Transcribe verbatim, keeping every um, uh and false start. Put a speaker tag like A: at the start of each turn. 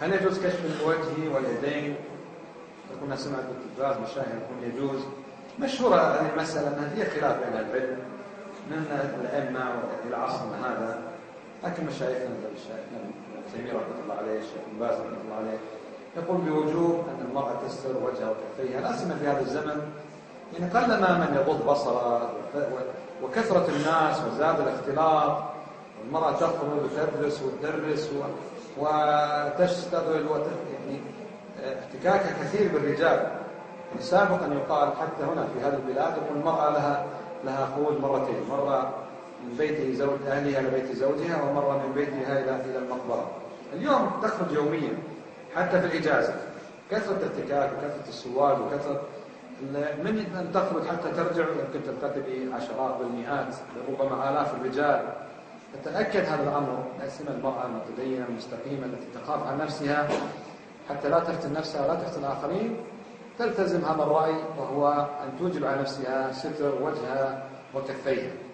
A: هل يجوز كشف الوجه واليدين؟ كنا سمعت بالتلفاز مشاهير يقول يجوز. مشهورة هذه المسألة أنها هي خلاف بين العلم من الأئمة والعصر هذا، لكن مشايخنا مشايخنا ابن تيمية رحمة الله عليه، الشيخ بن باز رحمة الله عليه، يقول بوجوب أن المرأة تستر وجهها وكفيها، لا سيما في هذا الزمن، يعني قلما من يغض بصره، وكثرة الناس وزاد الاختلاط، والمرأة تخرج وتدرس وتدرس وتشتغل يعني احتكاكها كثير بالرجال. يعني سابقا يقال حتى هنا في هذه البلاد يقول المرأة لها لها خروج مرتين، مرة من بيت زوج أهلها إلى بيت زوجها، ومرة من بيتها إلى إلى المقبرة. اليوم تخرج يوميا حتى في الإجازة، كثرة الاحتكاك وكثرة السواق وكثرة من أن تخرج حتى ترجع يمكن تلتقي بعشرات بالمئات ربما آلاف الرجال. تتأكد هذا الأمر، لا سيما المرأة المتدينة المستقيمة التي تخاف عن نفسها حتى لا تفتن نفسها ولا تفتن الآخرين، تلتزم هذا الرأي، وهو أن توجب على نفسها ستر وجهها وكفيها.